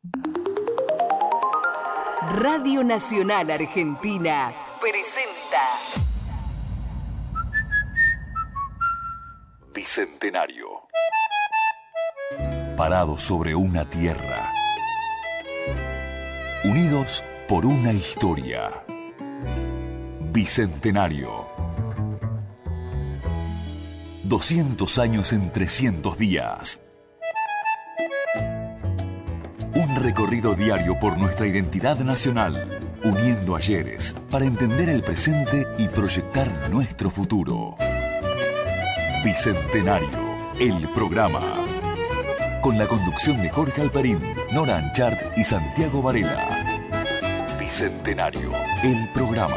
Radio Nacional Argentina presenta Bicentenario. Parados sobre una tierra, unidos por una historia. Bicentenario. 200 años en 300 días. Un recorrido diario por nuestra identidad nacional, uniendo ayeres para entender el presente y proyectar nuestro futuro. Bicentenario, el programa. Con la conducción de Jorge Alperín, Nora Anchart y Santiago Varela. Bicentenario, el programa.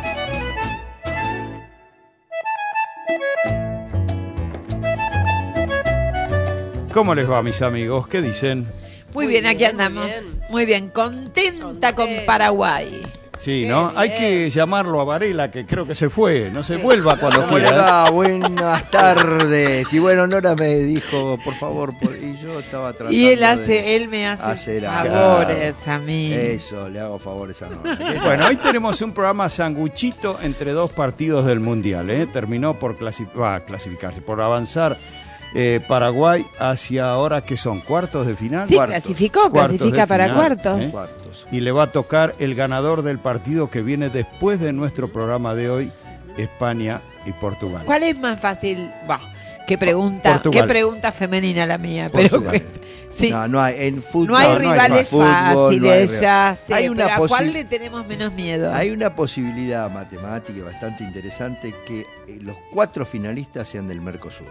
¿Cómo les va, mis amigos? ¿Qué dicen? Muy bien, aquí andamos. Muy bien, contenta con Paraguay. Sí, ¿no? Hay que llamarlo a Varela, que creo que se fue. No se vuelva cuando quiera. Buenas tardes. Y bueno, Nora me dijo, por favor, y yo estaba tratando y él me hace favores a mí. Eso, le hago favores a Nora. Bueno, hoy tenemos un programa sanguchito entre dos partidos del Mundial, ¿eh? Terminó por clasificarse, por avanzar Paraguay hacia ahora que son cuartos de final. Sí, clasifica para final, cuartos. Cuartos. Y le va a tocar el ganador del partido que viene después de nuestro programa de hoy, España y Portugal. ¿Cuál es más fácil? Qué pregunta femenina la mía, Portugal. Pero sí. No hay en fútbol. No hay rivales fáciles, ya sé, hay una pero ¿a cuál le tenemos menos miedo? Hay una posibilidad matemática bastante interesante que los 4 finalistas sean del Mercosur.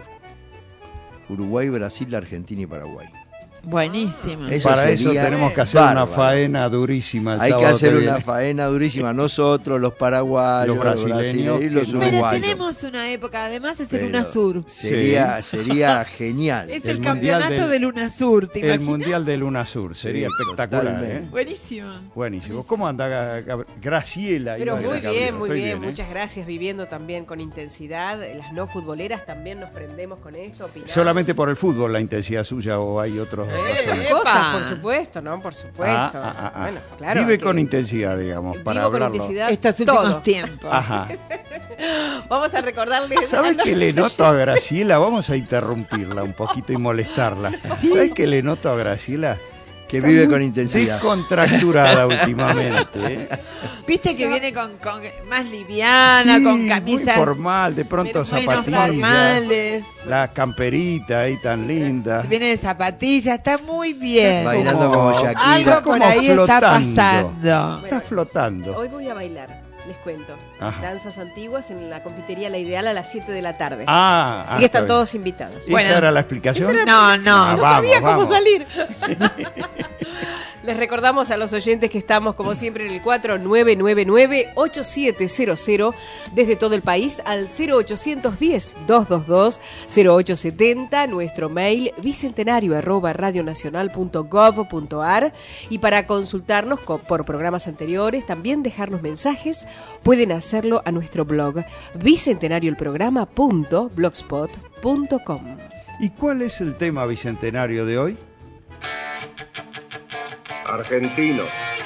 Uruguay, Brasil, Argentina y Paraguay. Buenísimo. Para eso tenemos que hacer una faena durísima. Hay que hacer una faena durísima. Nosotros, los paraguayos, los brasileños y los uruguayos. Pero tenemos una época, además es el UNASUR. Sería genial. Es el campeonato del UNASUR, ¿te imaginas? El mundial del UNASUR sería espectacular. Buenísimo. ¿Cómo anda Graciela? Pero muy bien. Muchas gracias. Viviendo también con intensidad. Las no futboleras también nos prendemos con esto. Opinamos. ¿Solamente por el fútbol la intensidad suya o hay otros? Cosas, por supuesto, ¿no? Por supuesto. Bueno, claro. Vive con intensidad, digamos, para hablarlo. Con intensidad estos últimos tiempos. Ajá. Vamos a recordarles. ¿Sabes qué le noto a Graciela? Vamos a interrumpirla un poquito y molestarla. ¿Sí? ¿Sabes qué le noto a Graciela? Que vive con intensidad. Descontracturada últimamente, ¿eh? Viste que viene con más liviana, con camisas muy formal, de pronto zapatillas, formales. La camperita ahí tan linda. Viene de zapatillas, está muy bien. Bailando como Shakira. Algo por ahí está pasando. Está flotando. Hoy voy a bailar. Les cuento. Ajá. Danzas antiguas en la confitería La Ideal a las 7 de la tarde. Así que están todos invitados. ¿Esa era la explicación? No. No sabía cómo salir. Les recordamos a los oyentes que estamos, como siempre, en el 4999-8700 desde todo el país al 0810-222-0870, nuestro mail bicentenario@radionacional.gov.ar, y para consultarnos por programas anteriores, también dejarnos mensajes, pueden hacerlo a nuestro blog bicentenarioelprograma.blogspot.com. ¿Y cuál es el tema bicentenario de hoy? Argentino,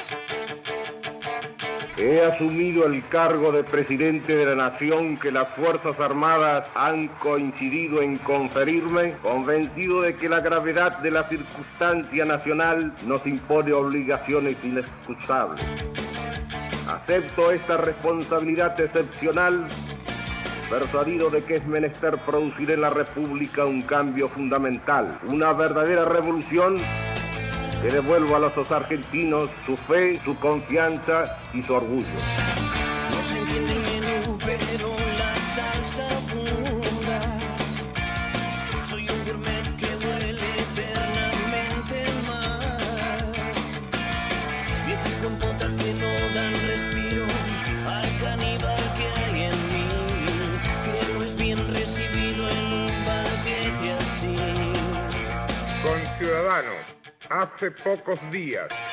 he asumido el cargo de presidente de la nación que las Fuerzas Armadas han coincidido en conferirme, convencido de que la gravedad de la circunstancia nacional nos impone obligaciones inexcusables. Acepto esta responsabilidad excepcional, persuadido de que es menester producir en la República un cambio fundamental, una verdadera revolución que devuelva a los argentinos su fe, su confianza y su orgullo. No se entiende el menú, pero la salsa pura. Soy un gourmet que huele eternamente mal. Viejas compotas que no dan respiro al caníbal que hay en mí, que no es bien recibido en un banquete así. Conciudadanos, hace pocos días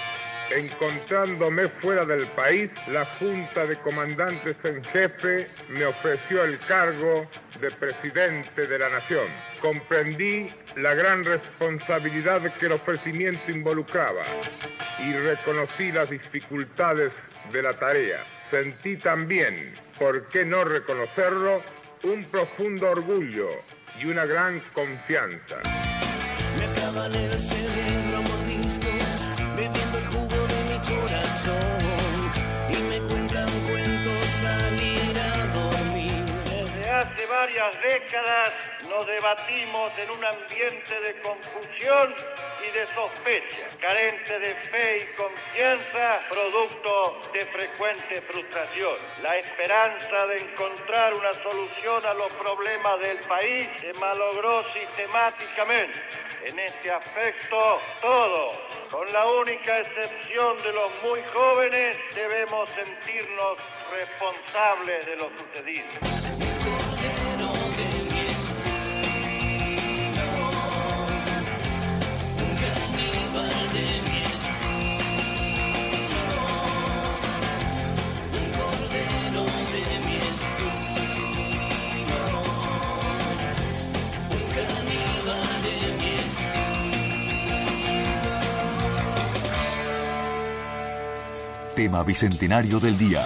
Encontrándome fuera del país, la Junta de Comandantes en Jefe me ofreció el cargo de presidente de la Nación. Comprendí la gran responsabilidad que el ofrecimiento involucraba y reconocí las dificultades de la tarea. Sentí también, ¿por qué no reconocerlo?, un profundo orgullo y una gran confianza. Me acaban el cerebro a mordiscos, bebiendo el jugo de mi corazón, y me cuentan cuentos al ir a dormir. Desde hace varias décadas nos debatimos en un ambiente de confusión y de sospecha, carente de fe y confianza, producto de frecuente frustración. La esperanza de encontrar una solución a los problemas del país se malogró sistemáticamente. En este aspecto, todos, con la única excepción de los muy jóvenes, debemos sentirnos responsables de lo sucedido. Tema bicentenario del día.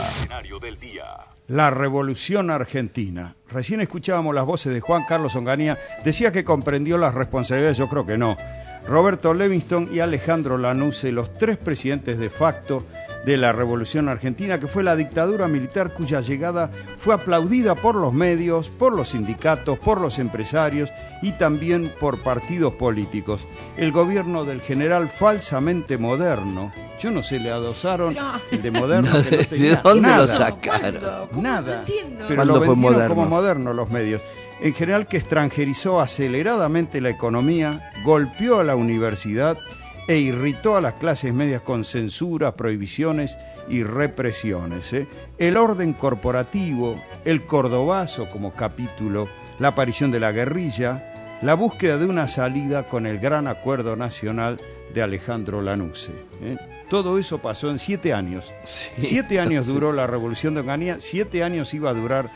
La Revolución Argentina. Recién escuchábamos las voces de Juan Carlos Onganía. Decía que comprendió las responsabilidades, yo creo que no. Roberto Levingston y Alejandro Lanusse, los tres presidentes de facto de la Revolución Argentina, que fue la dictadura militar cuya llegada fue aplaudida por los medios, por los sindicatos, por los empresarios y también por partidos políticos. El gobierno del general falsamente moderno, yo no sé, le adosaron el de moderno. Que no tenía ¿De dónde nada, lo sacaron? nada, No entiendo. pero lo ¿Cuándo fue vendieron moderno? como moderno los medios. En general, que extranjerizó aceleradamente la economía, golpeó a la universidad e irritó a las clases medias con censuras, prohibiciones y represiones. El orden corporativo, el cordobazo como capítulo, la aparición de la guerrilla, la búsqueda de una salida con el gran acuerdo nacional de Alejandro Lanusse. Todo eso pasó en 7 años. Sí, 7 años duró la Revolución de Onganía, 7 años iba a durar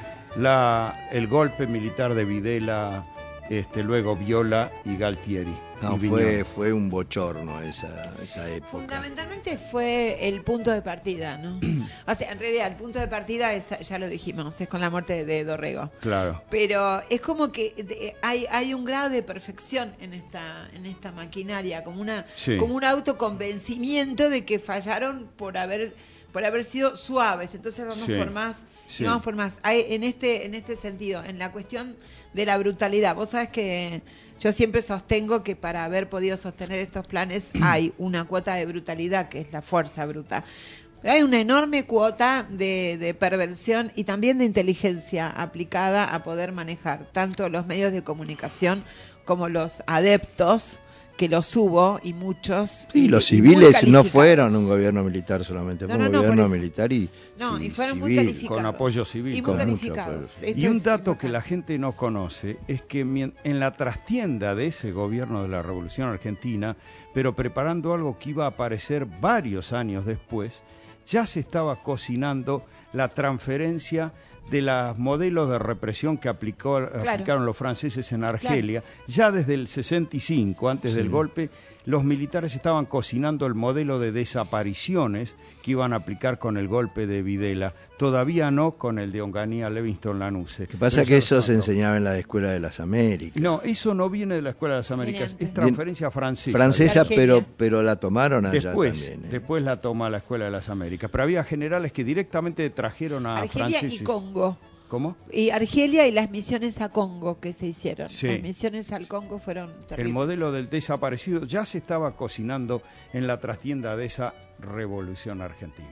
el golpe militar de Videla, luego Viola y Galtieri. No, y Viñón. fue un bochorno esa época. Fundamentalmente fue el punto de partida, ¿no? O sea, en realidad el punto de partida es, ya lo dijimos, es con la muerte de Dorrego. Claro. Pero es como que hay un grado de perfección en esta maquinaria, como un autoconvencimiento de que fallaron por haber sido suaves. Entonces vamos por más. Sí. Vamos por más. En este sentido, en la cuestión de la brutalidad, vos sabés que yo siempre sostengo que para haber podido sostener estos planes hay una cuota de brutalidad, que es la fuerza bruta. Pero hay una enorme cuota de perversión y también de inteligencia aplicada a poder manejar tanto los medios de comunicación como los adeptos, que los hubo y muchos. Sí, los civiles no fueron un gobierno militar solamente, fue un gobierno militar y fueron muy civil. calificados. Con apoyo civil. Y muy con calificados. mucho. Y un dato que la gente no conoce es que en la trastienda de ese gobierno de la Revolución Argentina, pero preparando algo que iba a aparecer varios años después, ya se estaba cocinando la transferencia de los modelos de represión que aplicaron los franceses en Argelia. Ya desde el 65, antes del golpe, los militares estaban cocinando el modelo de desapariciones que iban a aplicar con el golpe de Videla. Todavía no con el de Onganía, Levingston, Lanusse. Lo que pasa es que eso se enseñaba en la Escuela de las Américas. No, eso no viene de la Escuela de las Américas, es transferencia francesa. Francesa, pero la tomaron allá también. Después la toma la Escuela de las Américas. Pero había generales que directamente trajeron a Argelia franceses. y Congo. ¿Cómo? Y Argelia y las misiones a Congo que se hicieron. Sí. Las misiones al Congo fueron terribles. El modelo del desaparecido ya se estaba cocinando en la trastienda de esa Revolución Argentina.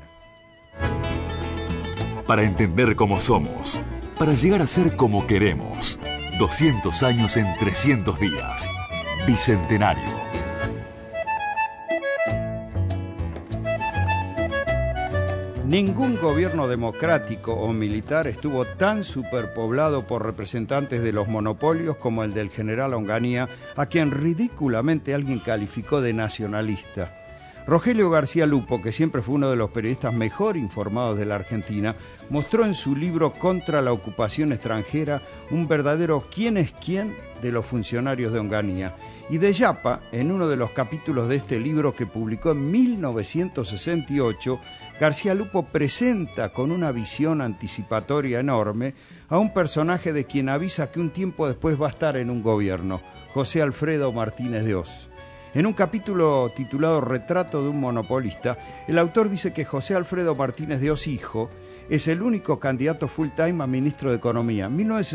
Para entender cómo somos, para llegar a ser como queremos. 200 años en 300 días. Bicentenario. Ningún gobierno democrático o militar estuvo tan superpoblado por representantes de los monopolios como el del general Onganía, a quien ridículamente alguien calificó de nacionalista. Rogelio García Lupo, que siempre fue uno de los periodistas mejor informados de la Argentina, mostró en su libro Contra la ocupación extranjera un verdadero quién es quién de los funcionarios de Onganía. Y de Yapa, en uno de los capítulos de este libro que publicó en 1968, García Lupo presenta con una visión anticipatoria enorme a un personaje de quien avisa que un tiempo después va a estar en un gobierno, José Alfredo Martínez de Oz. En un capítulo titulado Retrato de un monopolista, el autor dice que José Alfredo Martínez de Oz, hijo, es el único candidato full time a ministro de Economía,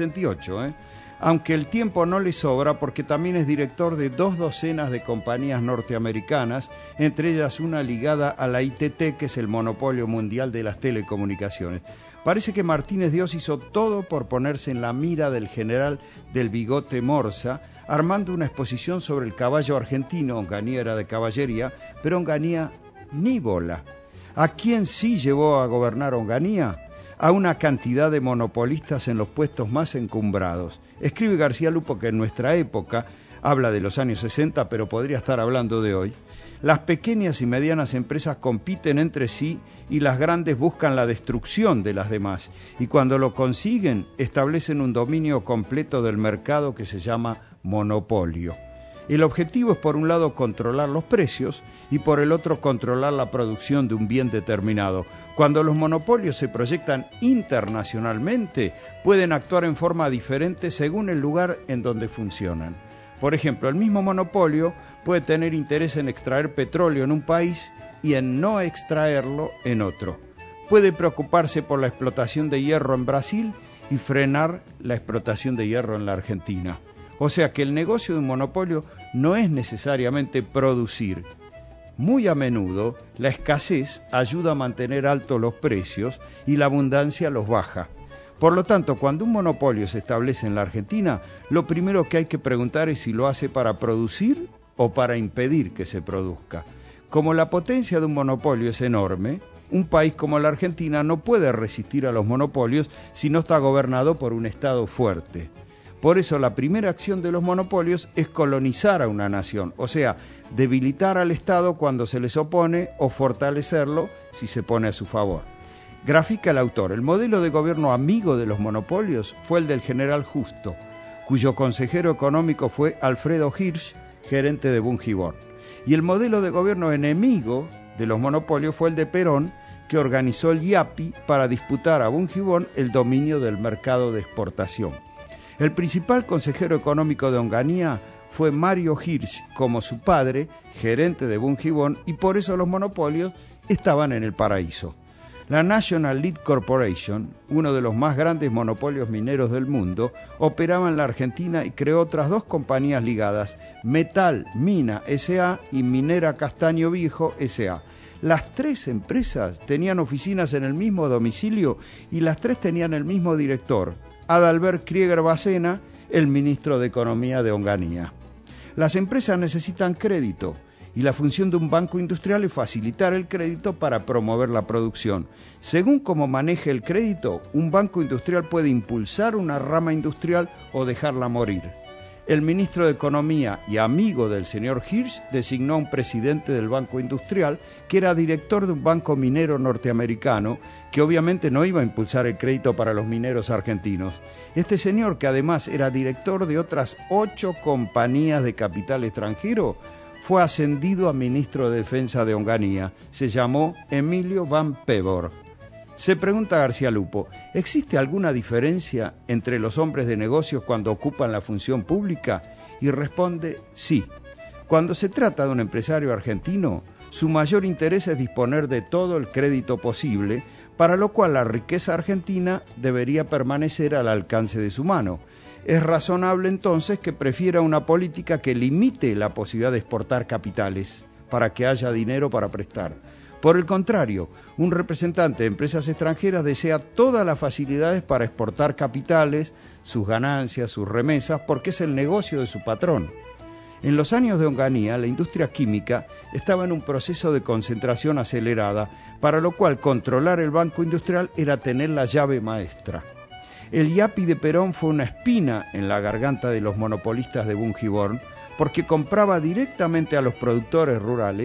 1968, aunque el tiempo no le sobra porque también es director de 2 docenas de compañías norteamericanas, entre ellas una ligada a la ITT, que es el monopolio mundial de las telecomunicaciones. Parece que Martínez de Oz hizo todo por ponerse en la mira del general del bigote Morsa, armando una exposición sobre el caballo argentino. Onganía era de caballería, pero Onganía ni bola. ¿A quién sí llevó a gobernar Onganía? A una cantidad de monopolistas en los puestos más encumbrados. Escribe García Lupo que en nuestra época, habla de los años 60, pero podría estar hablando de hoy, las pequeñas y medianas empresas compiten entre sí y las grandes buscan la destrucción de las demás. Y cuando lo consiguen, establecen un dominio completo del mercado que se llama monopolio. El objetivo es, por un lado, controlar los precios y por el otro, controlar la producción de un bien determinado. Cuando los monopolios se proyectan internacionalmente, pueden actuar en forma diferente según el lugar en donde funcionan. Por ejemplo, el mismo monopolio puede tener interés en extraer petróleo en un país y en no extraerlo en otro. Puede preocuparse por la explotación de hierro en Brasil y frenar la explotación de hierro en la Argentina. O sea que el negocio de un monopolio no es necesariamente producir. Muy a menudo la escasez ayuda a mantener altos los precios y la abundancia los baja. Por lo tanto, cuando un monopolio se establece en la Argentina, lo primero que hay que preguntar es si lo hace para producir o para impedir que se produzca. Como la potencia de un monopolio es enorme, un país como la Argentina no puede resistir a los monopolios si no está gobernado por un Estado fuerte. Por eso la primera acción de los monopolios es colonizar a una nación, o sea, debilitar al Estado cuando se les opone o fortalecerlo si se pone a su favor. Grafica el autor: el modelo de gobierno amigo de los monopolios fue el del general Justo, cuyo consejero económico fue Alfredo Hirsch, gerente de Bunge. Y el modelo de gobierno enemigo de los monopolios fue el de Perón, que organizó el IAPI para disputar a Bunge el dominio del mercado de exportación. El principal consejero económico de Onganía fue Mario Hirsch, como su padre, gerente de Bunge, y por eso los monopolios estaban en el paraíso. La National Lead Corporation, uno de los más grandes monopolios mineros del mundo, operaba en la Argentina y creó otras 2 compañías ligadas, Metal Mina S.A. y Minera Castaño Viejo S.A. Las 3 empresas tenían oficinas en el mismo domicilio y las 3 tenían el mismo director, Adalbert Krieger Bacena, el ministro de Economía de Onganía. Las empresas necesitan crédito y la función de un banco industrial es facilitar el crédito para promover la producción. Según cómo maneje el crédito, un banco industrial puede impulsar una rama industrial o dejarla morir. El ministro de Economía y amigo del señor Hirsch designó a un presidente del Banco Industrial que era director de un banco minero norteamericano que obviamente no iba a impulsar el crédito para los mineros argentinos. Este señor, que además era director de otras 8 compañías de capital extranjero, fue ascendido a ministro de Defensa de Onganía. Se llamó Emilio Van Pevoor. Se pregunta García Lupo, ¿existe alguna diferencia entre los hombres de negocios cuando ocupan la función pública? Y responde, sí. Cuando se trata de un empresario argentino, su mayor interés es disponer de todo el crédito posible, para lo cual la riqueza argentina debería permanecer al alcance de su mano. Es razonable entonces que prefiera una política que limite la posibilidad de exportar capitales para que haya dinero para prestar. Por el contrario, un representante de empresas extranjeras desea todas las facilidades para exportar capitales, sus ganancias, sus remesas, porque es el negocio de su patrón. En los años de Onganía, la industria química estaba en un proceso de concentración acelerada, para lo cual controlar el banco industrial era tener la llave maestra. El IAPI de Perón fue una espina en la garganta de los monopolistas de Bunge, porque compraba directamente a los productores rurales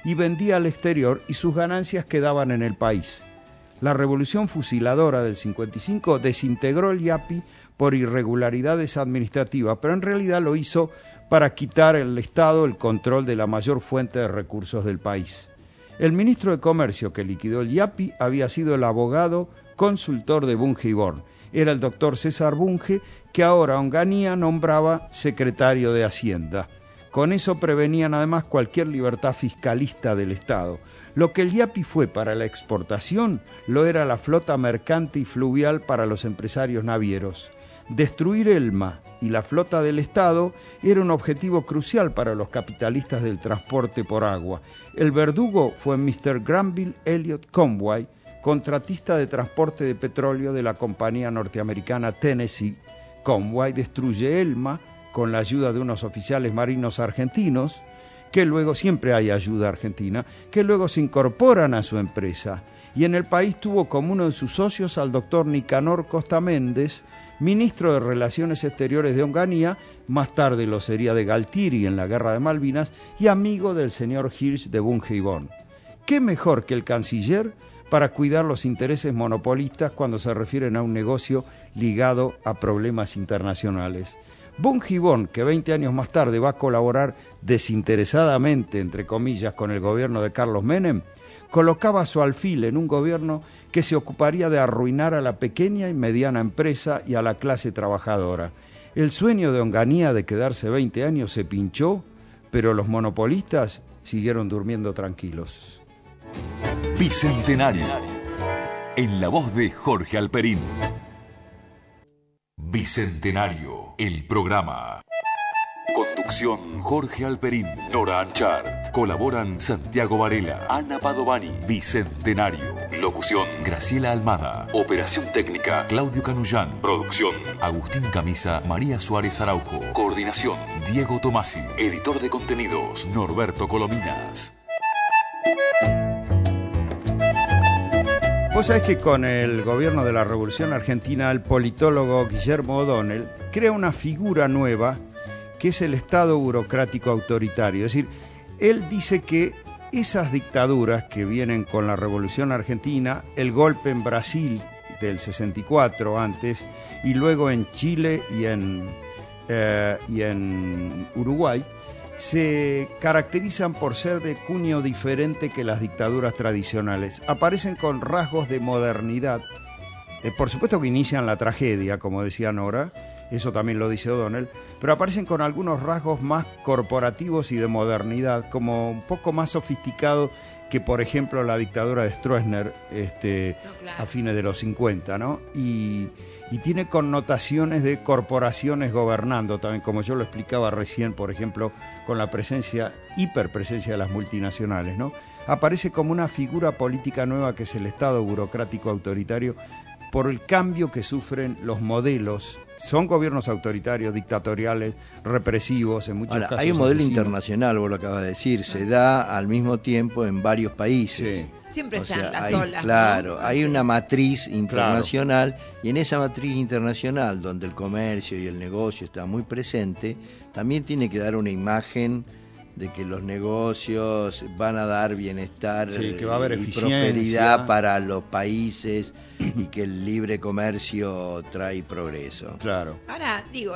y vendía al exterior y sus ganancias quedaban en el país. La revolución fusiladora del 55 desintegró el IAPI por irregularidades administrativas, pero en realidad lo hizo para quitar al Estado el control de la mayor fuente de recursos del país. El ministro de Comercio que liquidó el IAPI había sido el abogado consultor de Bunge y Born. Era el doctor César Bunge, que ahora Onganía nombraba secretario de Hacienda. Con eso prevenían además cualquier libertad fiscalista del Estado. Lo que el IAPI fue para la exportación, lo era la flota mercante y fluvial para los empresarios navieros. Destruir Elma y la flota del Estado era un objetivo crucial para los capitalistas del transporte por agua. El verdugo fue Mr. Granville Elliott Conway, contratista de transporte de petróleo de la compañía norteamericana Tennessee. Conway destruye Elma con la ayuda de unos oficiales marinos argentinos, que luego, siempre hay ayuda argentina, que luego se incorporan a su empresa. Y en el país tuvo como uno de sus socios al doctor Nicanor Costa Méndez, ministro de Relaciones Exteriores de Onganía, más tarde lo sería de Galtieri en la Guerra de Malvinas, y amigo del señor Hirsch de Bunge y Born. ¿Qué mejor que el canciller para cuidar los intereses monopolistas cuando se refieren a un negocio ligado a problemas internacionales? Bunge y Born, que 20 años más tarde va a colaborar desinteresadamente, entre comillas, con el gobierno de Carlos Menem, colocaba su alfil en un gobierno que se ocuparía de arruinar a la pequeña y mediana empresa y a la clase trabajadora. El sueño de Onganía de quedarse 20 años se pinchó, pero los monopolistas siguieron durmiendo tranquilos. Bicentenario, en la voz de Jorge Alperín. Bicentenario, el programa. Conducción Jorge Alperín, Nora Anchart. Colaboran Santiago Varela, Ana Padovani. Bicentenario. Locución Graciela Almada. Operación técnica Claudio Canullán. Producción Agustín Camisa, María Suárez Araujo. Coordinación Diego Tomasi. Editor de contenidos Norberto Colominas. Vos sabés que con el gobierno de la Revolución Argentina, el politólogo Guillermo O'Donnell crea una figura nueva que es el Estado burocrático autoritario. Es decir, él dice que esas dictaduras que vienen con la Revolución Argentina, el golpe en Brasil del 64 antes, y luego en Chile y en Uruguay, se caracterizan por ser de cuño diferente que las dictaduras tradicionales. Aparecen con rasgos de modernidad. Por supuesto que inician la tragedia, como decía Nora, eso también lo dice O'Donnell, pero aparecen con algunos rasgos más corporativos y de modernidad, como un poco más sofisticados que, por ejemplo, la dictadura de Stroessner a fines de los 50, ¿no? Y tiene connotaciones de corporaciones gobernando también, como yo lo explicaba recién, por ejemplo, con la hiperpresencia de las multinacionales, ¿no? Aparece como una figura política nueva que es el Estado burocrático autoritario, por el cambio que sufren los modelos. Son gobiernos autoritarios, dictatoriales, represivos, en muchos casos. Hay un modelo asesinos. Internacional, vos lo acabas de decir, se da al mismo tiempo en varios países. Sí. Siempre se dan las olas. Claro, ¿no? hay una matriz internacional, y en esa matriz internacional, donde el comercio y el negocio está muy presente, también tiene que dar una imagen de que los negocios van a dar bienestar que va a haber y eficiencia, prosperidad para los países y que el libre comercio trae progreso. Claro. Ahora, digo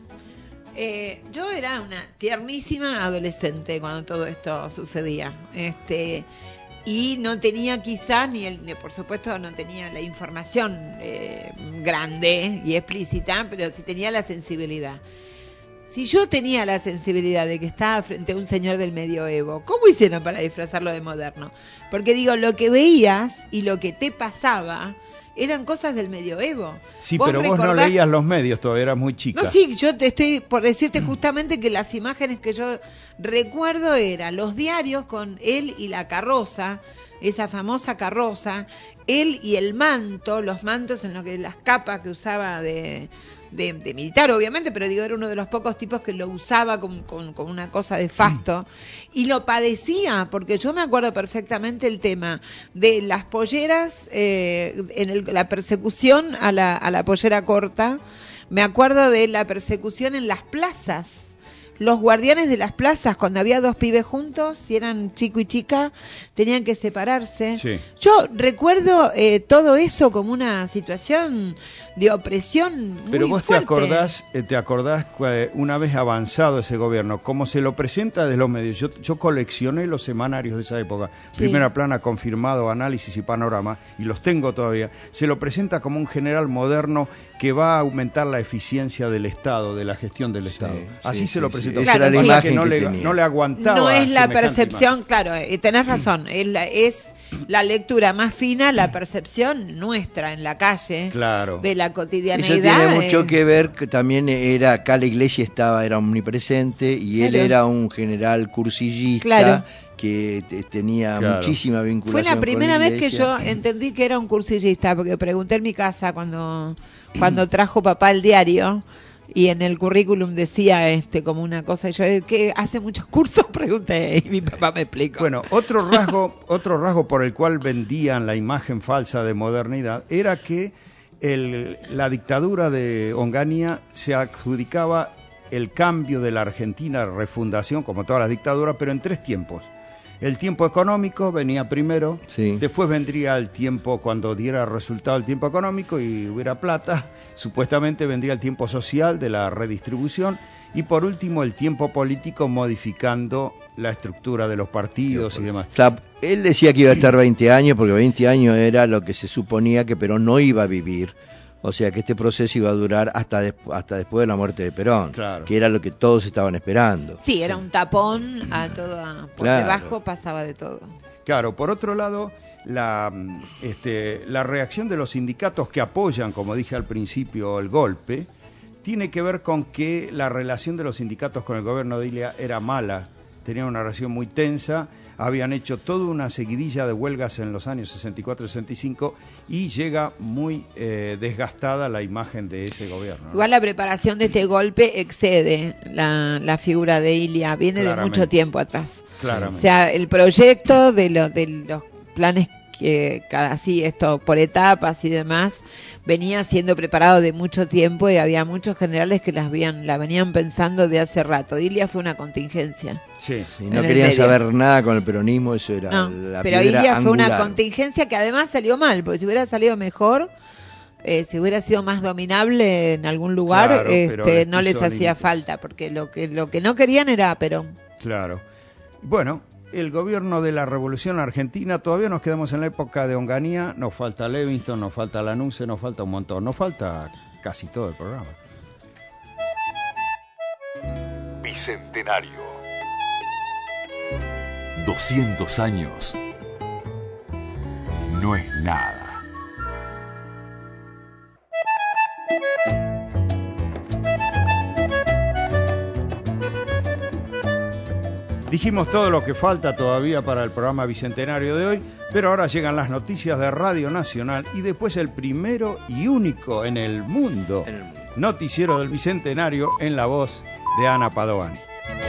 yo era una tiernísima adolescente cuando todo esto sucedía. Y no tenía quizás, por supuesto no tenía la información grande y explícita, pero sí tenía la sensibilidad. Si yo tenía la sensibilidad de que estaba frente a un señor del medioevo, ¿cómo hicieron para disfrazarlo de moderno? Porque digo, lo que veías y lo que te pasaba eran cosas del medioevo. Sí, pero vos no leías los medios, todavía eras muy chica. No, sí, yo te estoy por decirte justamente que las imágenes que yo recuerdo eran los diarios con él y la carroza, esa famosa carroza, él y el manto, los mantos en lo que las capas que usaba de militar, obviamente, pero digo, era uno de los pocos tipos que lo usaba con una cosa de fasto, y lo padecía, porque yo me acuerdo perfectamente el tema de las polleras, la persecución a la pollera corta, me acuerdo de la persecución en las plazas. los guardianes de las plazas, cuando había dos pibes juntos, si eran chico y chica, tenían que separarse. Sí. Yo recuerdo todo eso como una situación de opresión muy Pero vos fuerte. te acordás una vez avanzado ese gobierno, cómo se lo presenta desde los medios. Yo coleccioné los semanarios de esa época, Sí. Primera Plana, Confirmado, Análisis y Panorama, y los tengo todavía. Se lo presenta como un general moderno que va a aumentar la eficiencia del Estado, de la gestión del Estado. Así se lo presentó. Esa era la Cosa imagen que no que le, tenía. no le aguantaba. No es la semejante percepción, imagen. claro, tenés razón, es la lectura más fina, la percepción nuestra en la calle, Claro. de la Eso cotidianeidad. tiene mucho que ver, que también era acá la iglesia era omnipresente y él Claro. era un general cursillista Claro. que tenía Claro. muchísima Fue vinculación la con primera vez que iglesia. yo entendí que era un cursillista, porque pregunté en mi casa cuando trajo papá el diario y en el currículum decía como una cosa, y yo, ¿qué hace muchos cursos? Pregunté y mi papá me explicó. Bueno, otro rasgo por el cual vendían la imagen falsa de modernidad era que la dictadura de Onganía se adjudicaba el cambio de la Argentina, refundación, como todas las dictaduras, pero en 3 tiempos. El tiempo económico venía primero, Sí. después vendría el tiempo cuando diera resultado el tiempo económico y hubiera plata, supuestamente vendría el tiempo social de la redistribución y por último el tiempo político modificando la estructura de los partidos y demás. Claro, él decía que iba a estar 20 años, porque 20 años era lo que se suponía que Perón no iba a vivir. O sea que este proceso iba a durar hasta después de la muerte de Perón, Claro. que era lo que todos estaban esperando. Sí, era un tapón a todo, por Claro. debajo pasaba de todo. Claro, por otro lado, la reacción de los sindicatos que apoyan, como dije al principio, el golpe, tiene que ver con que la relación de los sindicatos con el gobierno de Ilia era mala, tenían una relación muy tensa, habían hecho toda una seguidilla de huelgas en los años 64-65 y llega muy desgastada la imagen de ese gobierno, ¿no? Igual la preparación de este golpe excede la figura de Ilia, viene de Claramente. mucho tiempo atrás. Claramente. O sea, el proyecto de los planes que así esto por etapas y demás venía siendo preparado de mucho tiempo y había muchos generales que la venían pensando de hace rato. Ilia fue una contingencia. Sí. Si en no el querían medio. saber nada con el peronismo, eso era No, la pero piedra Ilia fue una angular. contingencia que además salió mal, porque si hubiera salido mejor, si hubiera sido más dominable en algún lugar, Claro, pero les no les puso hacía límites. falta, porque lo que no querían era Perón. Claro. Bueno, el gobierno de la Revolución Argentina, todavía nos quedamos en la época de Onganía, nos falta Levingston, nos falta Lanusse, nos falta un montón, nos falta casi todo el programa. Bicentenario. 200 años. No es nada. Dijimos todo lo que falta todavía para el programa Bicentenario de hoy, pero ahora llegan las noticias de Radio Nacional y después el primero y único en el mundo noticiero del Bicentenario en la voz de Ana Padovani.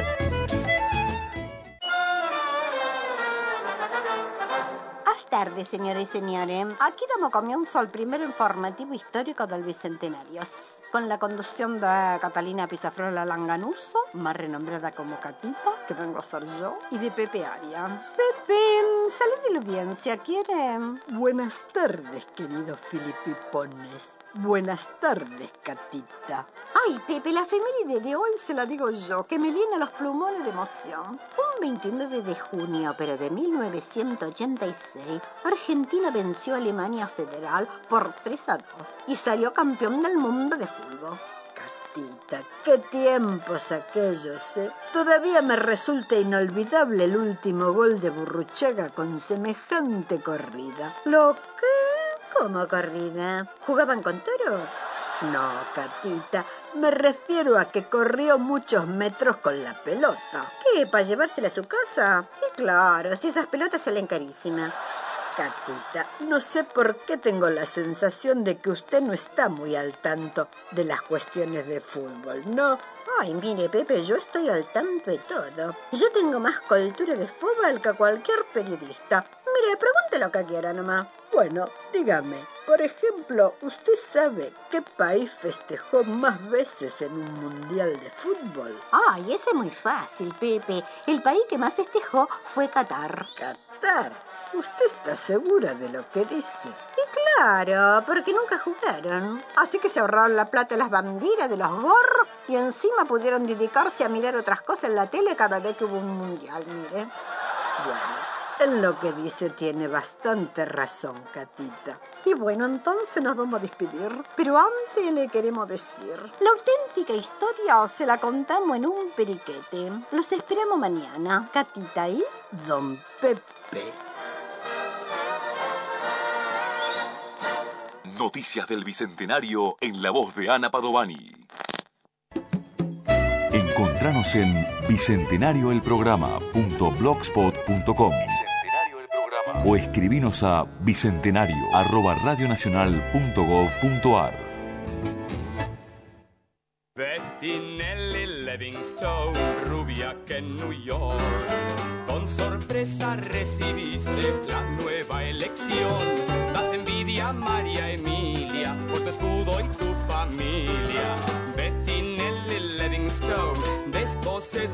Buenas tardes, señores y señores. Aquí damos comienzo al primer informativo histórico del Bicentenario, con la conducción de Catalina Pizafrola Langanuso, más renombrada como Catita, que vengo a ser yo, y de Pepe Aria. Pepe, salud de la audiencia, ¿quiere? Buenas tardes, queridos filipipones. Buenas tardes, Catita. Ay, Pepe, la efeméride de hoy se la digo yo, que me llena los plumones de emoción. Un 29 de junio, pero de 1986, Argentina venció a Alemania Federal por 3-2 y salió campeón del mundo de fútbol. Catita, qué tiempos aquellos, ¿eh? Todavía me resulta inolvidable el último gol de Burruchaga con semejante corrida. ¿Lo qué? ¿Cómo corrida? ¿Jugaban con toro? No, Catita, me refiero a que corrió muchos metros con la pelota. ¿Qué, para llevársela a su casa? Y claro, si esas pelotas salen carísimas. Catita, no sé por qué tengo la sensación de que usted no está muy al tanto de las cuestiones de fútbol, ¿no? Ay, mire, Pepe, yo estoy al tanto de todo. Yo tengo más cultura de fútbol que cualquier periodista. Mire, pregunte lo que quiera nomás. Bueno, dígame, por ejemplo, ¿usted sabe qué país festejó más veces en un mundial de fútbol? Ay, ese es muy fácil, Pepe. El país que más festejó fue Qatar. ¿Qatar? ¿Usted está segura de lo que dice? Y claro, porque nunca jugaron. Así que se ahorraron la plata de las banderas, de los gorros, y encima pudieron dedicarse a mirar otras cosas en la tele cada vez que hubo un mundial, mire. Bueno, en lo que dice tiene bastante razón, Catita. Y bueno, entonces nos vamos a despedir. Pero antes le queremos decir, la auténtica historia se la contamos en un periquete. Los esperamos mañana, Catita y Don Pepe. Noticias del Bicentenario en la voz de Ana Padovani. Encontranos en bicentenarioelprograma.blogspot.com o escribinos a bicentenario@radionacional.gov.ar. Betty Nelly Livingstone, rubia que en New York, con sorpresa recibiste la nueva elección. Das envidia a María Emilia por tu escudo y tu familia. Betty Nelly Livingstone, de escoces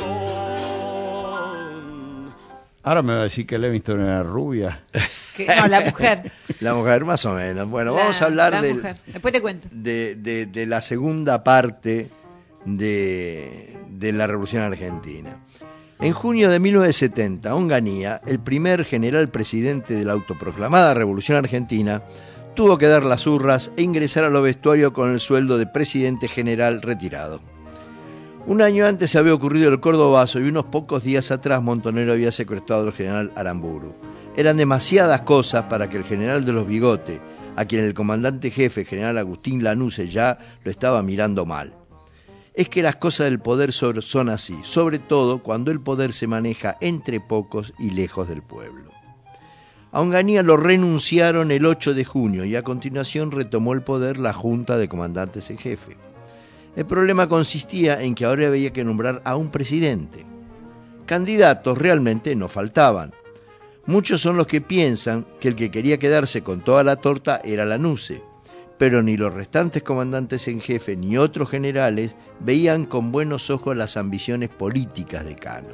blasón. Ahora me va a decir que Livingstone era rubia. No, la mujer. La mujer, más o menos. Bueno, vamos a hablar Después te cuento. de la segunda parte de la Revolución Argentina. En junio de 1970, Onganía, el primer general presidente de la autoproclamada Revolución Argentina, tuvo que dar las urras e ingresar a los vestuarios con el sueldo de presidente general retirado. Un año antes se había ocurrido el Cordobazo y unos pocos días atrás Montonero había secuestrado al general Aramburu. Eran demasiadas cosas para que el general de los Bigotes, a quien el comandante jefe, general Agustín Lanusse, ya lo estaba mirando mal. Es que las cosas del poder son así, sobre todo cuando el poder se maneja entre pocos y lejos del pueblo. A Onganía lo renunciaron el 8 de junio y a continuación retomó el poder la Junta de Comandantes en Jefe. El problema consistía en que ahora había que nombrar a un presidente. Candidatos realmente no faltaban. Muchos son los que piensan que el que quería quedarse con toda la torta era Lanusse, pero ni los restantes comandantes en jefe ni otros generales veían con buenos ojos las ambiciones políticas de Cano.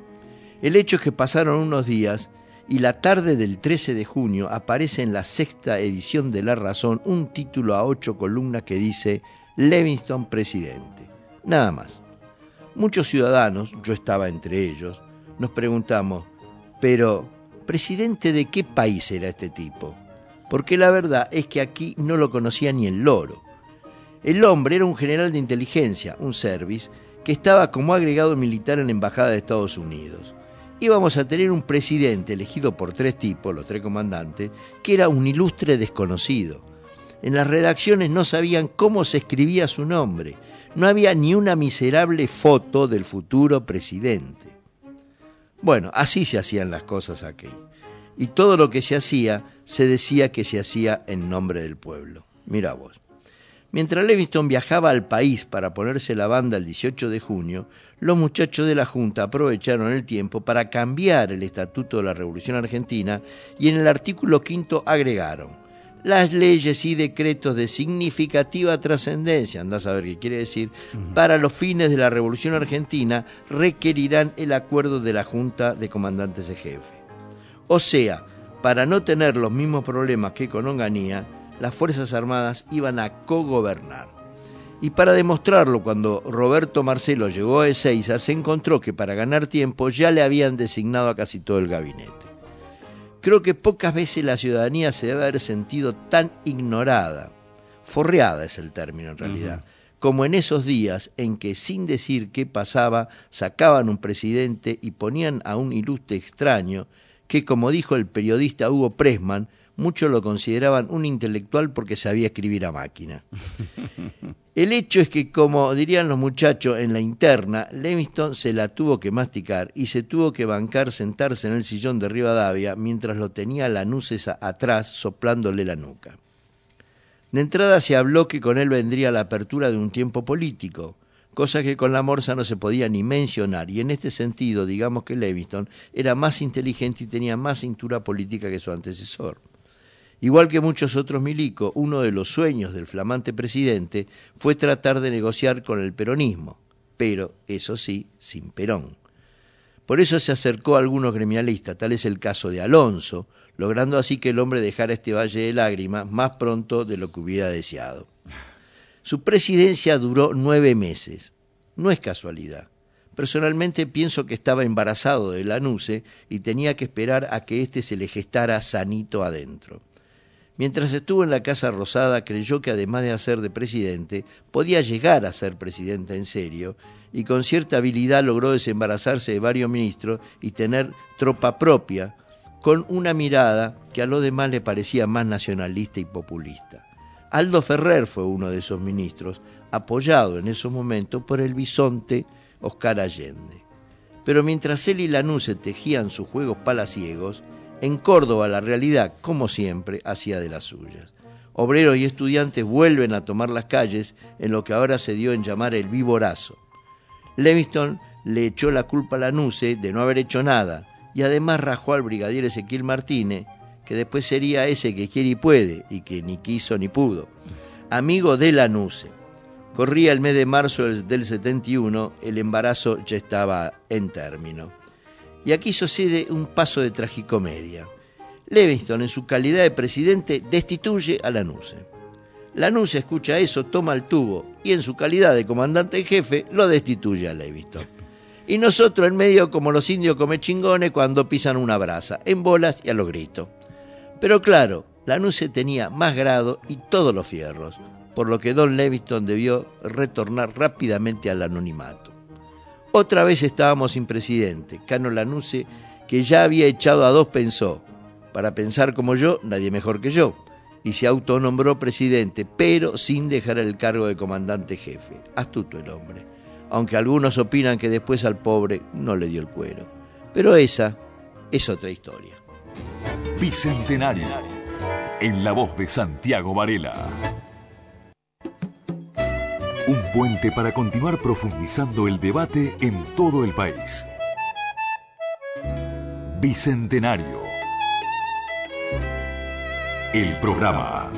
El hecho es que pasaron unos días y la tarde del 13 de junio aparece en la sexta edición de La Razón un título a 8 columnas que dice Livingstone presidente. Nada más. Muchos ciudadanos, yo estaba entre ellos, nos preguntamos, pero ¿presidente de qué país era este tipo? Porque la verdad es que aquí no lo conocía ni el loro. El hombre era un general de inteligencia, un service, que estaba como agregado militar en la Embajada de Estados Unidos. Íbamos a tener un presidente elegido por 3 tipos, los 3 comandantes, que era un ilustre desconocido. En las redacciones no sabían cómo se escribía su nombre. No había ni una miserable foto del futuro presidente. Bueno, así se hacían las cosas aquí. Y todo lo que se hacía, se decía que se hacía en nombre del pueblo. Mirá vos. Mientras Livingstone viajaba al país para ponerse la banda el 18 de junio, los muchachos de la Junta aprovecharon el tiempo para cambiar el Estatuto de la Revolución Argentina y en el artículo 5 agregaron: las leyes y decretos de significativa trascendencia, andás a ver qué quiere decir, para los fines de la Revolución Argentina requerirán el acuerdo de la Junta de Comandantes de Jefe. O sea, para no tener los mismos problemas que con Onganía, las Fuerzas Armadas iban a cogobernar. Y para demostrarlo, cuando Roberto Marcelo llegó a Ezeiza, se encontró que para ganar tiempo ya le habían designado a casi todo el gabinete. Creo que pocas veces la ciudadanía se debe haber sentido tan ignorada, forreada es el término en realidad, como en esos días en que sin decir qué pasaba, sacaban un presidente y ponían a un ilustre extraño que, como dijo el periodista Hugo Pressman, muchos lo consideraban un intelectual porque sabía escribir a máquina. El hecho es que, como dirían los muchachos en la interna, Livingstone se la tuvo que masticar y se tuvo que bancar sentarse en el sillón de Rivadavia mientras lo tenía Lanusse atrás soplándole la nuca. De entrada se habló que con él vendría la apertura de un tiempo político, cosa que con la Morsa no se podía ni mencionar, y en este sentido digamos que Levingston era más inteligente y tenía más cintura política que su antecesor. Igual que muchos otros milicos, uno de los sueños del flamante presidente fue tratar de negociar con el peronismo, pero, eso sí, sin Perón. Por eso se acercó a algunos gremialistas, tal es el caso de Alonso, logrando así que el hombre dejara este valle de lágrimas más pronto de lo que hubiera deseado. Su presidencia duró 9 meses. No es casualidad. Personalmente pienso que estaba embarazado de Lanusse y tenía que esperar a que éste se le gestara sanito adentro. Mientras estuvo en la Casa Rosada, creyó que además de hacer de presidente, podía llegar a ser presidente en serio, y con cierta habilidad logró desembarazarse de varios ministros y tener tropa propia, con una mirada que a lo demás le parecía más nacionalista y populista. Aldo Ferrer fue uno de esos ministros, apoyado en esos momentos por el bisonte Oscar Allende. Pero mientras él y Lanusse tejían sus juegos palaciegos, en Córdoba la realidad, como siempre, hacía de las suyas. Obreros y estudiantes vuelven a tomar las calles en lo que ahora se dio en llamar el Viborazo. Levingston le echó la culpa a Lanusse de no haber hecho nada y además rajó al brigadier Ezequiel Martínez, que después sería ese que quiere y puede y que ni quiso ni pudo. Amigo de Lanusse. Corría el mes de marzo del 71, el embarazo ya estaba en término. Y aquí sucede un paso de tragicomedia. Levingston, en su calidad de presidente, destituye a Lanusse. Lanusse escucha eso, toma el tubo y en su calidad de comandante en jefe lo destituye a Levingston. Y nosotros en medio como los indios comechingones cuando pisan una brasa, en bolas y a los gritos. Pero claro, Lanusse tenía más grado y todos los fierros, por lo que don Levingston debió retornar rápidamente al anonimato. Otra vez estábamos sin presidente. Cano Lanusse, que ya había echado a 2, pensó, para pensar como yo, nadie mejor que yo, y se autonombró presidente, pero sin dejar el cargo de comandante jefe. Astuto el hombre, aunque algunos opinan que después al pobre no le dio el cuero. Pero esa es otra historia. Bicentenario, en la voz de Santiago Varela. Un puente para continuar profundizando el debate en todo el país. Bicentenario. El programa.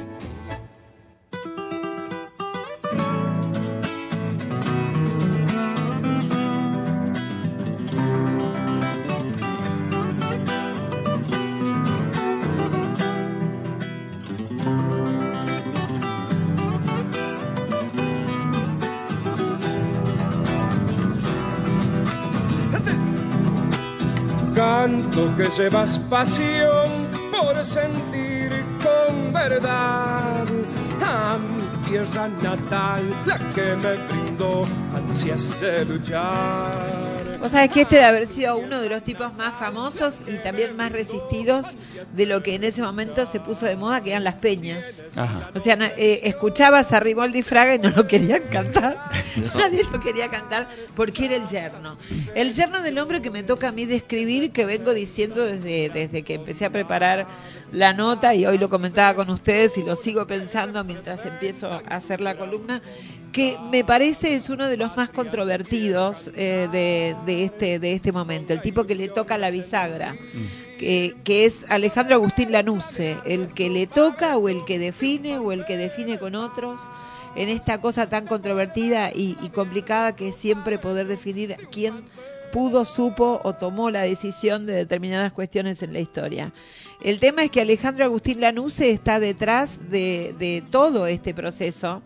Canto que llevas pasión por sentir con verdad a mi tierra natal, la que me brindó ansias de luchar. Vos sabés que este de haber sido uno de los tipos más famosos y también más resistidos de lo que en ese momento se puso de moda, que eran las peñas. Ajá. O sea, escuchabas a Riboldi y Fraga y no lo querían cantar. Nadie lo quería cantar porque era el yerno. El yerno del hombre que me toca a mí describir, que vengo diciendo desde que empecé a preparar la nota y hoy lo comentaba con ustedes y lo sigo pensando mientras empiezo a hacer la columna, que me parece es uno de los más controvertidos de este momento, el tipo que le toca la bisagra, que es Alejandro Agustín Lanusse, el que le toca o el que define o el que define con otros en esta cosa tan controvertida y complicada que es siempre poder definir quién pudo, supo o tomó la decisión de determinadas cuestiones en la historia. El tema es que Alejandro Agustín Lanusse está detrás de todo este proceso,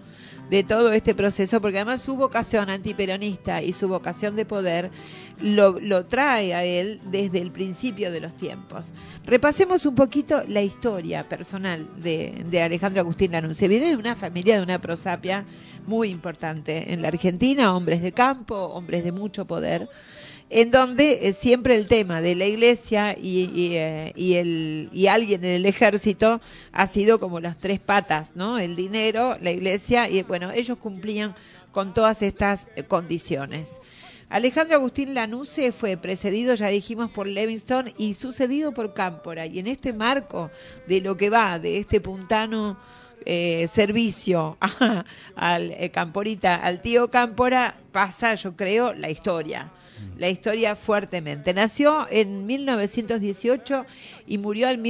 porque además su vocación antiperonista y su vocación de poder lo trae a él desde el principio de los tiempos. Repasemos un poquito la historia personal de Alejandro Agustín Lanusse. Viene de una familia, de una prosapia muy importante en la Argentina, hombres de campo, hombres de mucho poder, en donde siempre el tema de la iglesia y alguien en el ejército ha sido como las 3 patas, ¿no? El dinero, la iglesia y bueno, ellos cumplían con todas estas condiciones. Alejandro Agustín Lanusse fue precedido, ya dijimos, por Levingston y sucedido por Cámpora, y en este marco de lo que va de este puntano servicio al Camporita, al tío Cámpora, pasa, yo creo, la historia fuertemente. Nació en 1918 y murió en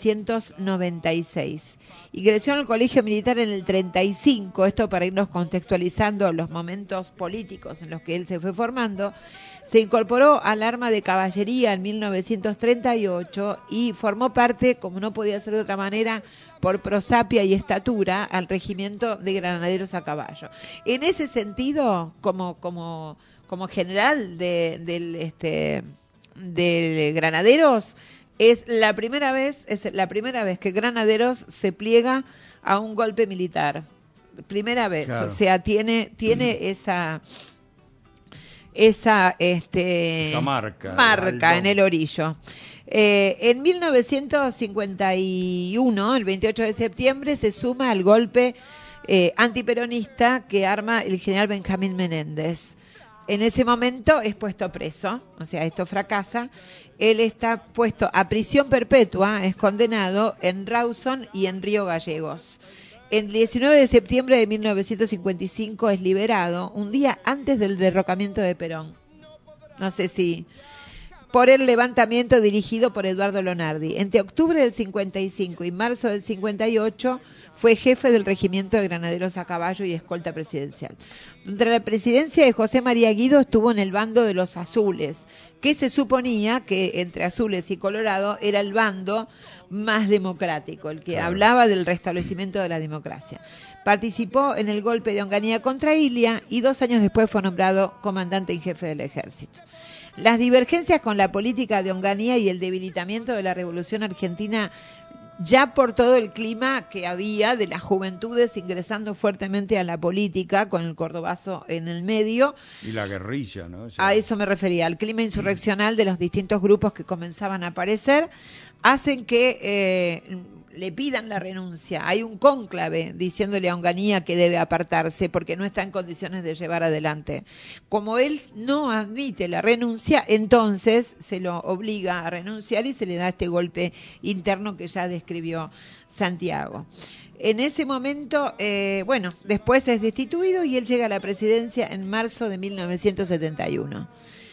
1996. Y creció en el Colegio Militar en el 35, esto para irnos contextualizando los momentos políticos en los que él se fue formando. Se incorporó al arma de caballería en 1938 y formó parte, como no podía ser de otra manera, por prosapia y estatura, al regimiento de granaderos a caballo. En ese sentido, como general de Granaderos, es la primera vez que Granaderos se pliega a un golpe militar. Primera vez, claro. O sea, tiene esa marca en el orillo. En 1951, el 28 de septiembre, se suma al golpe antiperonista que arma el general Benjamín Menéndez. En ese momento es puesto preso, o sea, esto fracasa. Él está puesto a prisión perpetua, es condenado en Rawson y en Río Gallegos. El 19 de septiembre de 1955 es liberado, un día antes del derrocamiento de Perón. No sé si... por el levantamiento dirigido por Eduardo Lonardi. Entre octubre del 55 y marzo del 58 fue jefe del regimiento de granaderos a caballo y escolta presidencial. Durante la presidencia de José María Guido estuvo en el bando de los azules, que se suponía que entre azules y colorado era el bando más democrático, el que hablaba del restablecimiento de la democracia. Participó en el golpe de Onganía contra Ilia y 2 años después fue nombrado comandante en jefe del ejército. Las divergencias con la política de Onganía y el debilitamiento de la Revolución Argentina, ya por todo el clima que había de las juventudes ingresando fuertemente a la política, con el cordobazo en el medio. Y la guerrilla, ¿no? A eso me refería, al clima insurreccional de los distintos grupos que comenzaban a aparecer, hacen que le pidan la renuncia. Hay un cónclave diciéndole a Onganía que debe apartarse porque no está en condiciones de llevar adelante. Como él no admite la renuncia, entonces se lo obliga a renunciar y se le da este golpe interno que ya describió Santiago. En ese momento, después es destituido y él llega a la presidencia en marzo de 1971.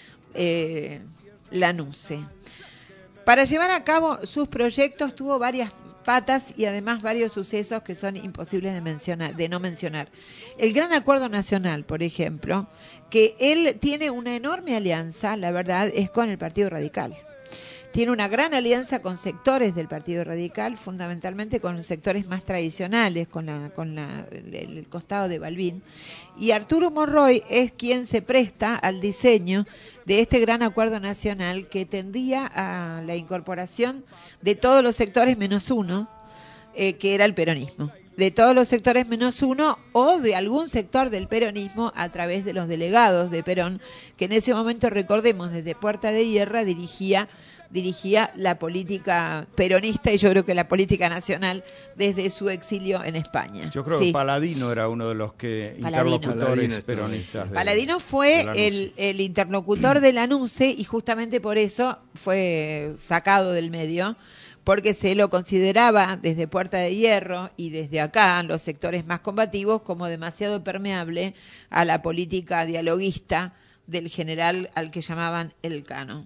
Lanuse. Para llevar a cabo sus proyectos tuvo varias patas y además varios sucesos que son imposibles de no mencionar. El Gran Acuerdo Nacional, por ejemplo, que él tiene una enorme alianza, la verdad, es con el Partido Radical. Tiene una gran alianza con sectores del Partido Radical, fundamentalmente con sectores más tradicionales, con el costado de Balbín. Y Arturo Monroy es quien se presta al diseño de este gran acuerdo nacional que tendía a la incorporación de todos los sectores menos uno, que era el peronismo. De todos los sectores menos uno o de algún sector del peronismo a través de los delegados de Perón, que en ese momento, recordemos, desde Puerta de Hierro dirigía la política peronista y yo creo que la política nacional desde su exilio en España. Yo creo que Paladino era uno de los interlocutores peronistas. Paladino fue el interlocutor de Lanuse y justamente por eso fue sacado del medio, porque se lo consideraba desde Puerta de Hierro y desde acá, los sectores más combativos, como demasiado permeable a la política dialoguista del general al que llamaban Elcano.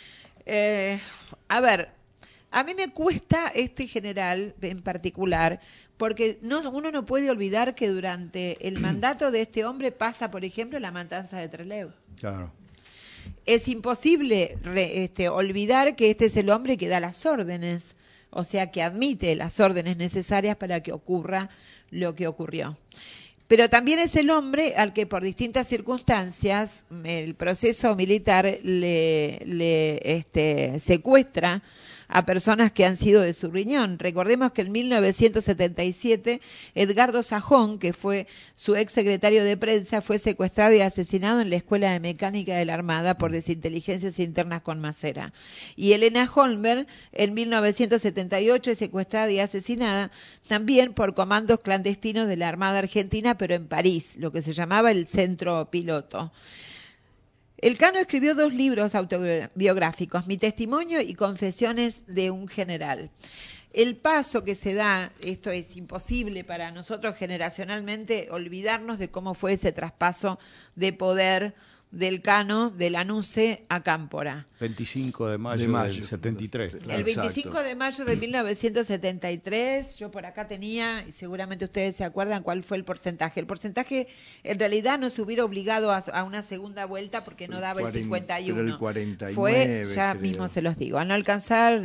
A mí me cuesta este general en particular, porque uno no puede olvidar que durante el mandato de este hombre pasa, por ejemplo, la matanza de Trelew. Claro. Es imposible olvidar que este es el hombre que da las órdenes, o sea, que admite las órdenes necesarias para que ocurra lo que ocurrió. Pero también es el hombre al que por distintas circunstancias el proceso militar le secuestra a personas que han sido de su riñón. Recordemos que en 1977 Edgardo Sajón, que fue su ex secretario de prensa, fue secuestrado y asesinado en la Escuela de Mecánica de la Armada por desinteligencias internas con Macera. Y Elena Holmberg en 1978 es secuestrada y asesinada también por comandos clandestinos de la Armada Argentina, pero en París, lo que se llamaba el Centro Piloto. Elcano escribió 2 libros autobiográficos, Mi testimonio y Confesiones de un general. el paso que se da, esto es imposible para nosotros generacionalmente olvidarnos de cómo fue ese traspaso de poder del Cano, de Lanuse a Cámpora. 25 de mayo del 73. El 25 de mayo de 1973, yo por acá tenía, y seguramente ustedes se acuerdan cuál fue el porcentaje. El porcentaje en realidad no se hubiera obligado a una segunda vuenta porque no daba el 51. Pero el 49, fue, ya creo. mismo se los digo, a no alcanzar,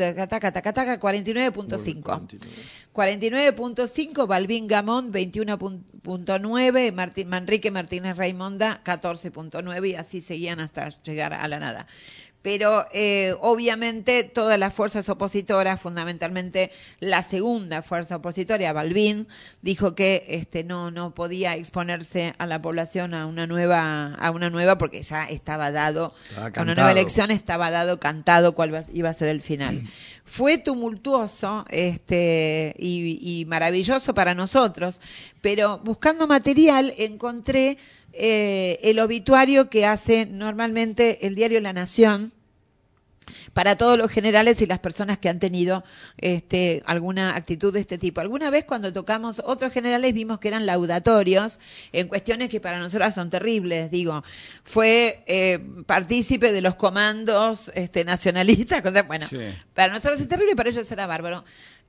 49.5. 49.5, Balbín Gamón 21.9, Manrique Martínez Raimonda 14.9 y así seguían hasta llegar a la nada. Pero obviamente todas las fuerzas opositoras, fundamentalmente la segunda fuerza opositora, Balbín, dijo que no podía exponerse a la población a una nueva porque ya estaba dado, a una nueva elección estaba dado, cantado cuál iba a ser el final. Fue tumultuoso y maravilloso para nosotros, pero buscando material encontré el obituario que hace normalmente el diario La Nación para todos los generales y las personas que han tenido alguna actitud de este tipo. Alguna vez cuando tocamos otros generales vimos que eran laudatorios en cuestiones que para nosotros son terribles. Digo, fue partícipe de los comandos nacionalistas. Bueno, sí. Para nosotros es terrible, para ellos era bárbaro.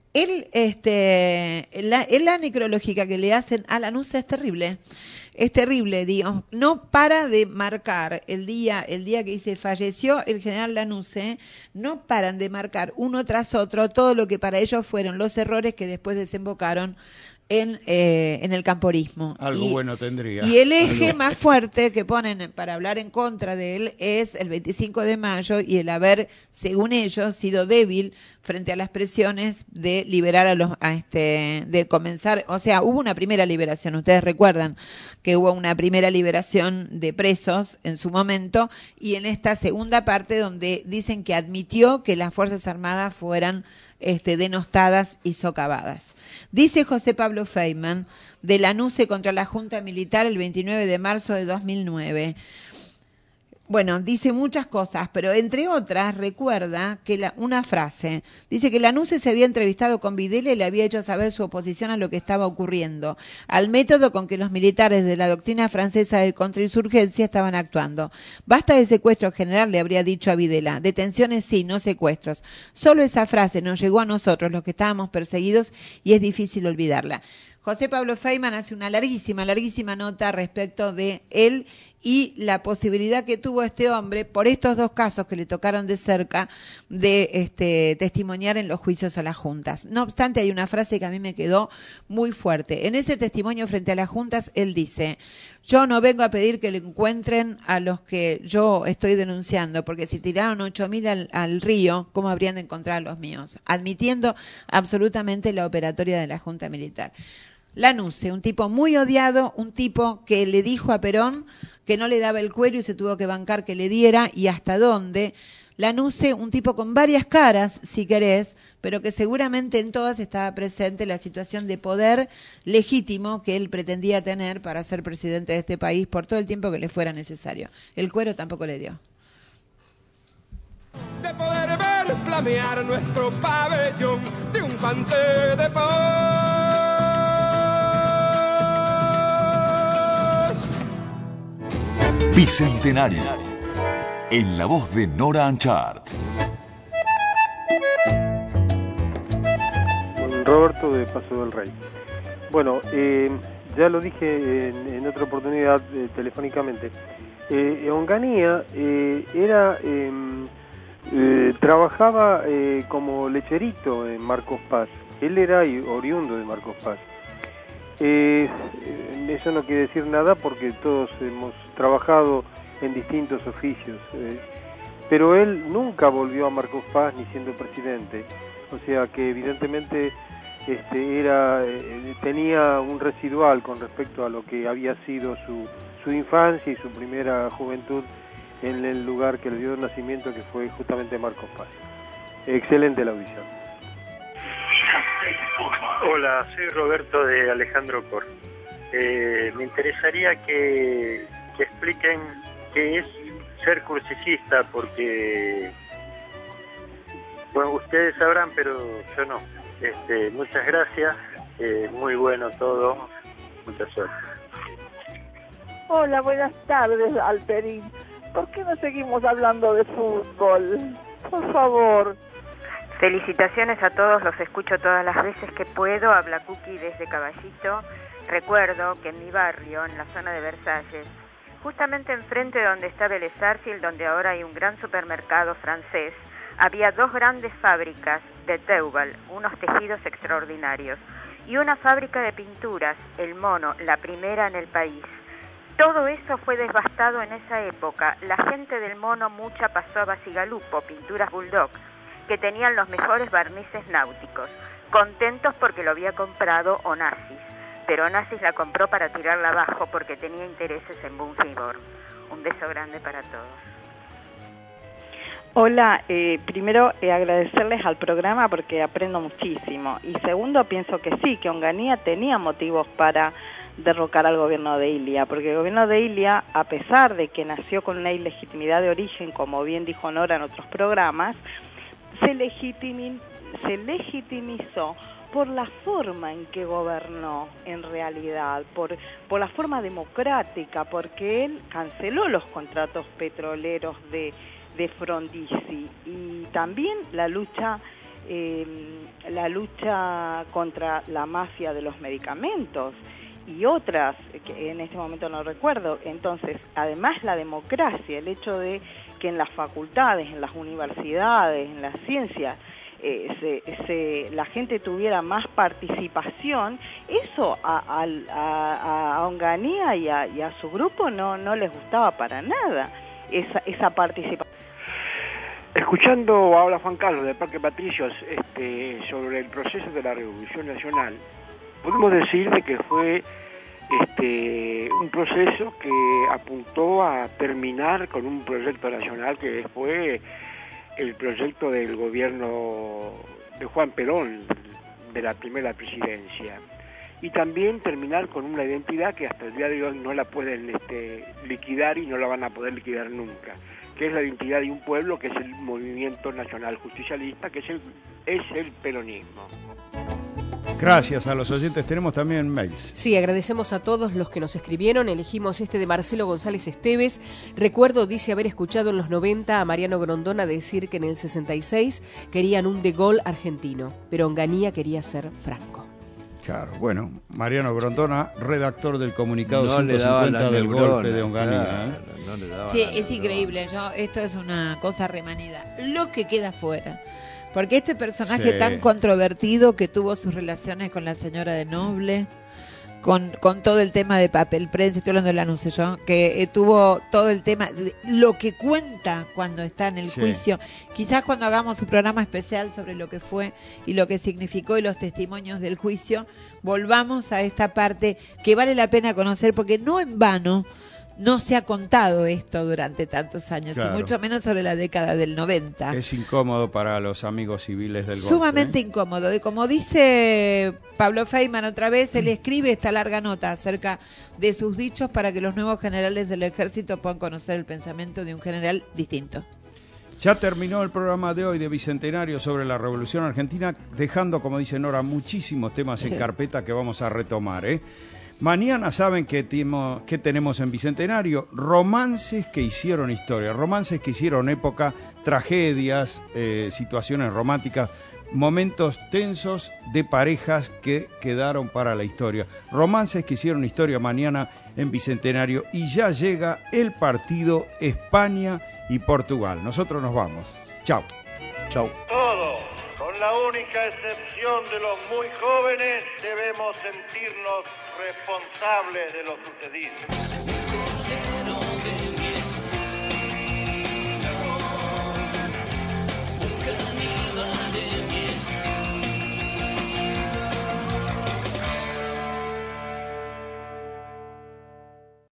La necrológica que le hacen a Lanuse es terrible. Es terrible, digo, no para de marcar el día que dice falleció el general Lanuse, no paran de marcar uno tras otro todo lo que para ellos fueron los errores que después desembocaron en el camporismo. Algo bueno tendría. Y el eje más fuerte que ponen para hablar en contra de él es el 25 de mayo y el haber, según ellos, sido débil frente a las presiones de liberar de comenzar, o sea, hubo una primera liberación, ustedes recuerdan que hubo una primera liberación de presos en su momento y en esta segunda parte donde dicen que admitió que las Fuerzas Armadas fueran denostadas y socavadas. Dice José Pablo Feynman de Lanuse contra la Junta Militar el 29 de marzo de 2009. Bueno, dice muchas cosas, pero entre otras recuerda que una frase. Dice que Lanuse se había entrevistado con Videla y le había hecho saber su oposición a lo que estaba ocurriendo, al método con que los militares de la doctrina francesa de contrainsurgencia estaban actuando. Basta de secuestros, general, le habría dicho a Videla. Detenciones sí, no secuestros. Solo esa frase nos llegó a nosotros, los que estábamos perseguidos, y es difícil olvidarla. José Pablo Feynman hace una larguísima nota respecto de él y la posibilidad que tuvo este hombre, por estos dos casos que le tocaron de cerca, de testimoniar en los juicios a las juntas. No obstante, hay una frase que a mí me quedó muy fuerte. En ese testimonio frente a las juntas, él dice: yo no vengo a pedir que le encuentren a los que yo estoy denunciando, porque si tiraron 8.000 al río, ¿cómo habrían de encontrar a los míos? Admitiendo absolutamente la operatoria de la Junta Militar. Lanuse, un tipo muy odiado, un tipo que le dijo a Perón que no le daba el cuero y se tuvo que bancar que le diera, y hasta dónde. Lanuse, un tipo con varias caras, si querés, pero que seguramente en todas estaba presente la situación de poder legítimo que él pretendía tener para ser presidente de este país por todo el tiempo que le fuera necesario. El cuero tampoco le dio. De poder ver flamear nuestro pabellón triunfante de paz. Bicentenario, en la voz de Nora Anchart. Roberto de Paso del Rey. Bueno, ya lo dije en otra oportunidad telefónicamente. Onganía trabajaba como lecherito en Marcos Paz. Él era oriundo de Marcos Paz. Eso no quiere decir nada porque todos hemos trabajado en distintos oficios, pero él nunca volvió a Marcos Paz ni siendo presidente, o sea que evidentemente tenía un residual con respecto a lo que había sido su infancia y su primera juventud en el lugar que le dio nacimiento, que fue justamente Marcos Paz. Excelente la audición. Hola, soy Roberto de Alejandro Cor. Me interesaría que expliquen qué es ser cursicista, porque Bueno, ustedes sabrán, pero yo no. Muchas gracias, muy bueno todo, mucha suerte. Hola, buenas tardes, Alperín. ¿Por qué no seguimos hablando de fútbol? Por favor. Felicitaciones a todos, los escucho todas las veces que puedo. Habla Cookie desde Caballito. Recuerdo que en mi barrio, en la zona de Versalles, justamente enfrente de donde está Vélez Sarsfield, donde ahora hay un gran supermercado francés, había 2 grandes fábricas de Teubal, unos tejidos extraordinarios, y una fábrica de pinturas, El Mono, la primera en el país. Todo eso fue devastado en esa época. La gente del Mono mucha pasó a Basigalupo, Pinturas Bulldog, que tenían los mejores barnices náuticos, contentos porque lo había comprado Onassis, pero Onassis la compró para tirarla abajo porque tenía intereses en Bungibor. Un beso grande para todos. Hola, primero agradecerles al programa porque aprendo muchísimo, y segundo pienso que sí, que Onganía tenía motivos para derrocar al gobierno de Ilia, porque el gobierno de Ilia, a pesar de que nació con una ilegitimidad de origen, como bien dijo Nora en otros programas, se legitimizó por la forma en que gobernó en realidad, por la forma democrática, porque él canceló los contratos petroleros de Frondizi, y también la lucha contra la mafia de los medicamentos y otras que en este momento no recuerdo. Entonces, además la democracia, el hecho de que en las facultades, en las universidades, en las ciencias, la gente tuviera más participación, eso a Onganía y a su grupo no les gustaba para nada, esa participación. Escuchando ahora a Juan Carlos del Parque Patricios sobre el proceso de la Revolución Nacional, podemos decir de que fue un proceso que apuntó a terminar con un proyecto nacional que fue el proyecto del gobierno de Juan Perón, de la primera presidencia, y también terminar con una identidad que hasta el día de hoy no la pueden liquidar y no la van a poder liquidar nunca, que es la identidad de un pueblo, que es el movimiento nacional justicialista, que es el peronismo. Gracias a los oyentes. Tenemos también mails. Sí, agradecemos a todos los que nos escribieron. Elegimos este de Marcelo González Esteves. Recuerdo, dice, haber escuchado en los 90 a Mariano Grondona decir que en el 66 querían un De Gaulle argentino, pero Onganía quería ser Franco. Claro, bueno, Mariano Grondona, redactor del comunicado 150 del golpe de Onganía. Claro, sí, es increíble. Esto es una cosa remanida. Lo que queda fuera. Porque este personaje tan controvertido, que tuvo sus relaciones con la señora de Noble, con todo el tema de papel prensa, estoy hablando del anuncio yo, que tuvo todo el tema, lo que cuenta cuando está en el juicio. Quizás cuando hagamos un programa especial sobre lo que fue y lo que significó y los testimonios del juicio, volvamos a esta parte que vale la pena conocer, porque no en vano no se ha contado esto durante tantos años, claro, y mucho menos sobre la década del 90. Es incómodo para los amigos civiles del golpe. Sumamente incómodo. Y como dice Pablo Feynman otra vez, él escribe esta larga nota acerca de sus dichos para que los nuevos generales del ejército puedan conocer el pensamiento de un general distinto. Ya terminó el programa de hoy de Bicentenario sobre la Revolución Argentina, dejando, como dice Nora, muchísimos temas en carpeta que vamos a retomar, Mañana saben que tenemos en Bicentenario romances que hicieron historia, romances que hicieron época, tragedias, situaciones románticas, momentos tensos de parejas que quedaron para la historia. Romances que hicieron historia mañana en Bicentenario, y ya llega el partido España y Portugal. Nosotros nos vamos. Chao. Chao. Todos, con la única excepción de los muy jóvenes, debemos sentirnos responsables de lo sucedido.